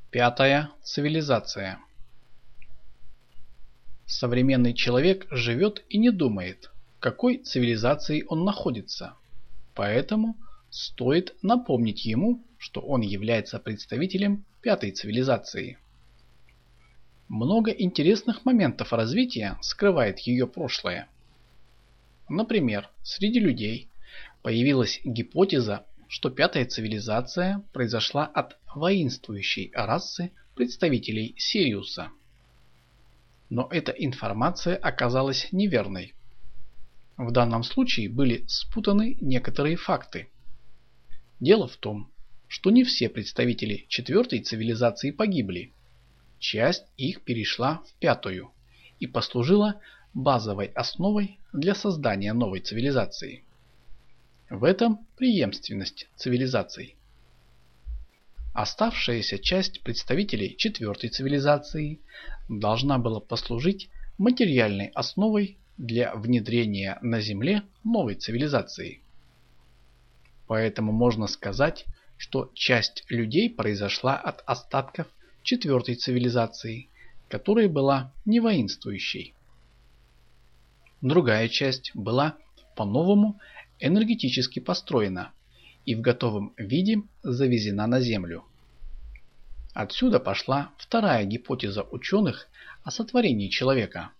Пятая цивилизация. Современный человек живет и не думает, в какой цивилизации он находится. Поэтому стоит напомнить ему, что он является представителем пятой цивилизации. Много интересных моментов развития скрывает ее прошлое. Например, среди людей появилась гипотеза, что пятая цивилизация произошла от воинствующей расы представителей Сириуса. Но эта информация оказалась неверной. В данном случае были спутаны некоторые факты. Дело в том, что не все представители четвертой цивилизации погибли. Часть их перешла в пятую и послужила базовой основой для создания новой цивилизации. В этом преемственность цивилизаций. Оставшаяся часть представителей четвертой цивилизации должна была послужить материальной основой для внедрения на Земле новой цивилизации. Поэтому можно сказать, что часть людей произошла от остатков четвертой цивилизации, которая была не воинствующей. Другая часть была по-новому энергетически построена и в готовом виде завезена на Землю. Отсюда пошла вторая гипотеза ученых о сотворении человека.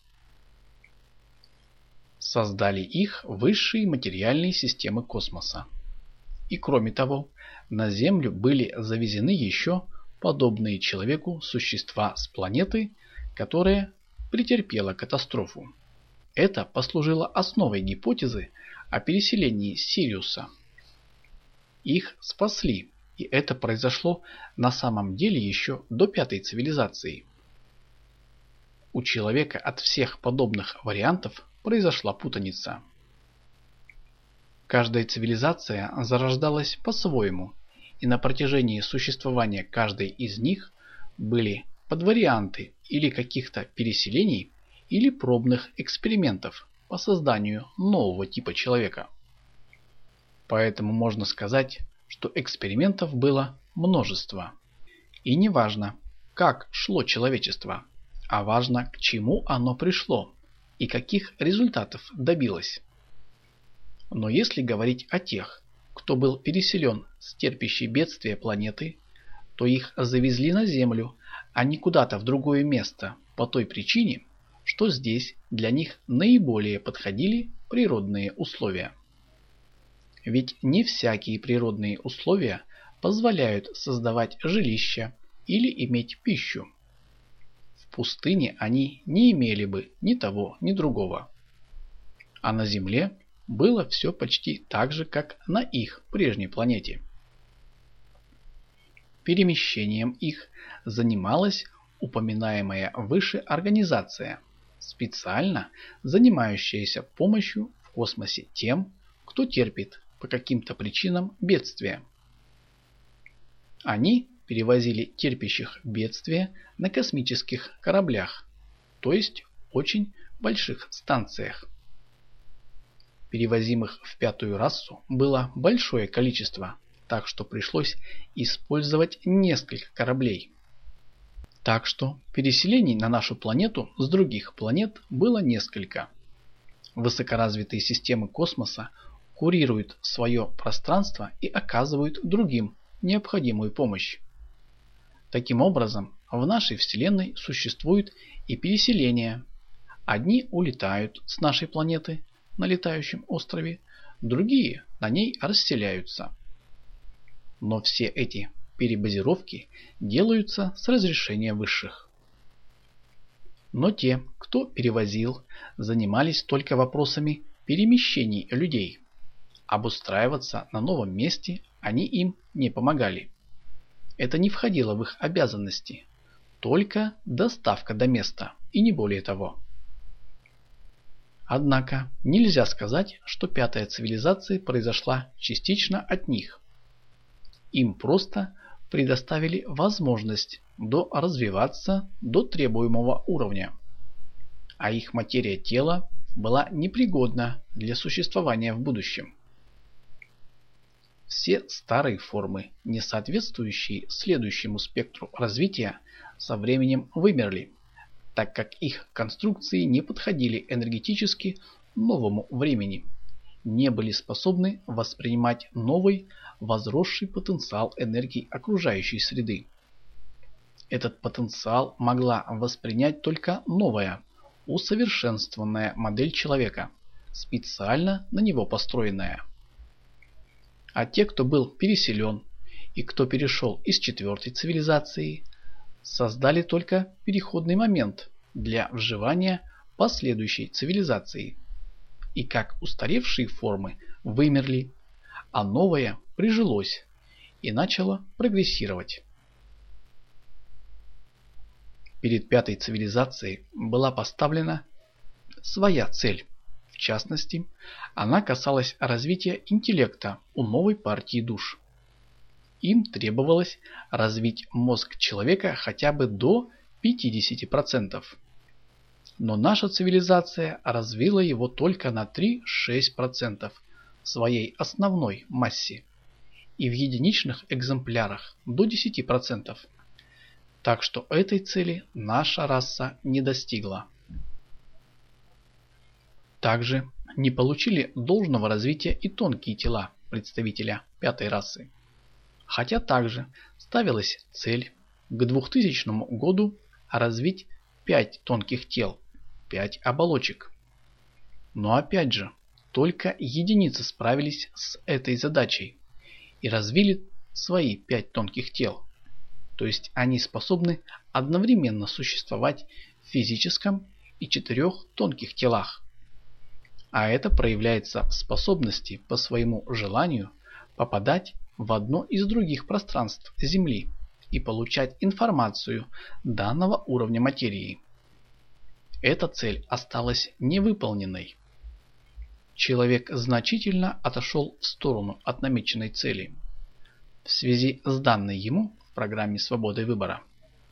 Создали их высшие материальные системы космоса. И кроме того, на Землю были завезены еще подобные человеку существа с планеты, которая претерпела катастрофу. Это послужило основой гипотезы о переселении Сириуса. Их спасли, и это произошло на самом деле еще до пятой цивилизации. У человека от всех подобных вариантов произошла путаница. Каждая цивилизация зарождалась по-своему, и на протяжении существования каждой из них были подварианты или каких-то переселений, или пробных экспериментов по созданию нового типа человека. Поэтому можно сказать, что экспериментов было множество. И не важно, как шло человечество, а важно, к чему оно пришло и каких результатов добилось. Но если говорить о тех, кто был переселен с терпящей бедствия планеты, то их завезли на Землю, а не куда-то в другое место по той причине, что здесь для них наиболее подходили природные условия. Ведь не всякие природные условия позволяют создавать жилища или иметь пищу. В пустыне они не имели бы ни того, ни другого. А на Земле было все почти так же, как на их прежней планете. Перемещением их занималась упоминаемая выше организация, специально занимающаяся помощью в космосе тем, кто терпит по каким-то причинам бедствия. Они перевозили терпящих бедствия на космических кораблях, то есть очень больших станциях. Перевозимых в пятую расу было большое количество, так что пришлось использовать несколько кораблей. Так что переселений на нашу планету с других планет было несколько. Высокоразвитые системы космоса курируют свое пространство и оказывают другим необходимую помощь. Таким образом, в нашей Вселенной существуют и переселения. Одни улетают с нашей планеты на летающем острове, другие на ней расселяются. Но все эти перебазировки делаются с разрешения высших. Но те, кто перевозил, занимались только вопросами перемещений людей. Обустраиваться на новом месте они им не помогали. Это не входило в их обязанности, только доставка до места и не более того. Однако нельзя сказать, что пятая цивилизация произошла частично от них. Им просто предоставили возможность развиваться до требуемого уровня, а их материя тела была непригодна для существования в будущем. все старые формы, не соответствующие следующему спектру развития, со временем вымерли, так как их конструкции не подходили энергетически новому времени, не были способны воспринимать новый, возросший потенциал энергии окружающей среды. Этот потенциал могла воспринять только новая, усовершенствованная модель человека, специально на него построенная. А те, кто был переселен и кто перешел из четвертой цивилизации, создали только переходный момент для вживания последующей цивилизации. И как устаревшие формы вымерли, а новое прижилось и начало прогрессировать. Перед пятой цивилизацией была поставлена своя цель. В частности, она касалась развития интеллекта у новой партии душ. Им требовалось развить мозг человека хотя бы до 50%. Но наша цивилизация развила его только на 3-6% в своей основной массе и в единичных экземплярах до 10%. Так что этой цели наша раса не достигла. Также не получили должного развития и тонкие тела представителя пятой расы. Хотя также ставилась цель к 2000 году развить 5 тонких тел, 5 оболочек. Но опять же, только единицы справились с этой задачей и развили свои 5 тонких тел. То есть они способны одновременно существовать в физическом и 4 тонких телах. А это проявляется в способности по своему желанию попадать в одно из других пространств Земли и получать информацию данного уровня материи. Эта цель осталась невыполненной. Человек значительно отошел в сторону от намеченной цели в связи с данной ему в программе свободы выбора.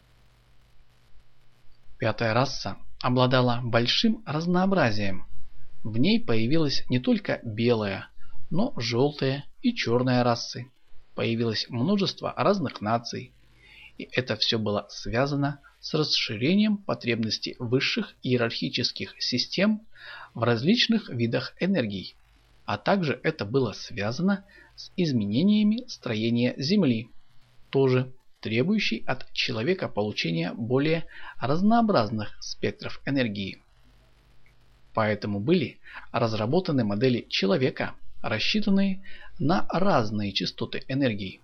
Пятая раса обладала большим разнообразием. В ней появилась не только белая, но желтая и черная расы. Появилось множество разных наций. И это все было связано с расширением потребностей высших иерархических систем в различных видах энергий. А также это было связано с изменениями строения Земли, тоже требующей от человека получения более разнообразных спектров энергии. Поэтому были разработаны модели человека, рассчитанные на разные частоты энергии.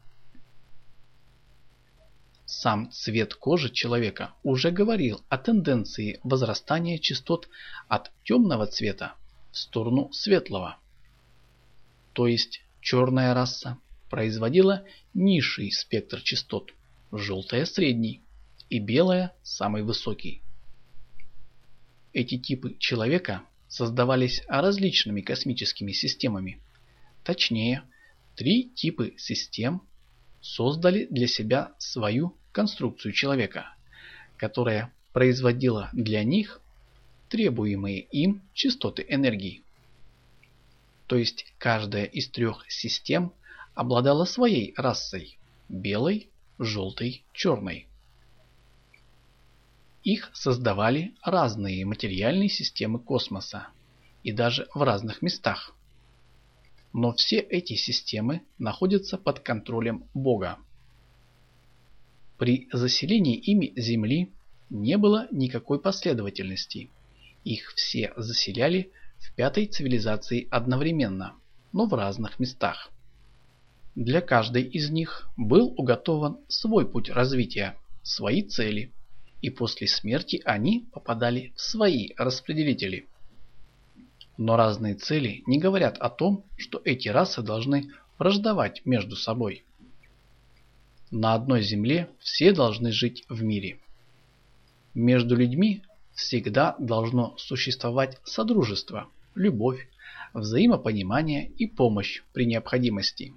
Сам цвет кожи человека уже говорил о тенденции возрастания частот от темного цвета в сторону светлого. То есть черная раса производила низший спектр частот, желтая – средний и белая – самый высокий. Эти типы человека создавались различными космическими системами. Точнее, 3 типа систем создали для себя свою конструкцию человека, которая производила для них требуемые им частоты энергии. То есть каждая из 3 систем обладала своей расой – белой, желтой, черной. Их создавали разные материальные системы космоса и даже в разных местах. Но все эти системы находятся под контролем Бога. При заселении ими Земли не было никакой последовательности. Их все заселяли в 5-й цивилизации одновременно, но в разных местах. Для каждой из них был уготован свой путь развития, свои цели. И после смерти они попадали в свои распределители. Но разные цели не говорят о том, что эти расы должны враждовать между собой. На одной земле все должны жить в мире. Между людьми всегда должно существовать содружество, любовь, взаимопонимание и помощь при необходимости.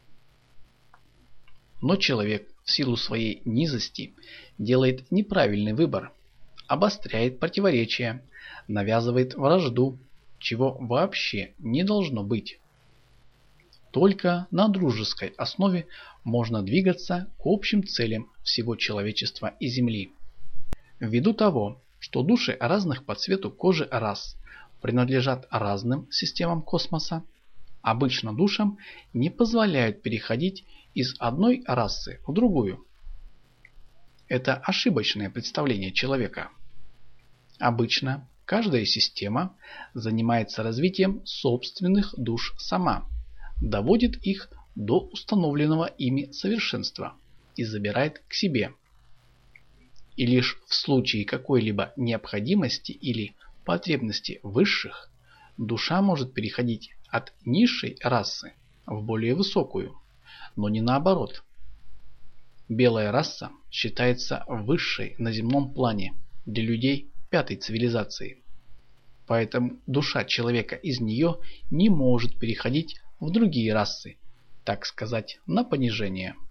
Но человек в силу своей низости делает неправильный выбор, обостряет противоречия, навязывает вражду, чего вообще не должно быть. Только на дружеской основе можно двигаться к общим целям всего человечества и Земли. Ввиду того, что души разных по цвету кожи рас принадлежат разным системам космоса, обычно душам не позволяют переходить из одной расы в другую. Это ошибочное представление человека. Обычно каждая система занимается развитием собственных душ сама, доводит их до установленного ими совершенства и забирает к себе. И лишь в случае какой-либо необходимости или потребности высших, душа может переходить от низшей расы в более высокую, но не наоборот. Белая раса считается высшей на земном плане для людей пятой цивилизации. Поэтому душа человека из нее не может переходить в другие расы, так сказать, на понижение.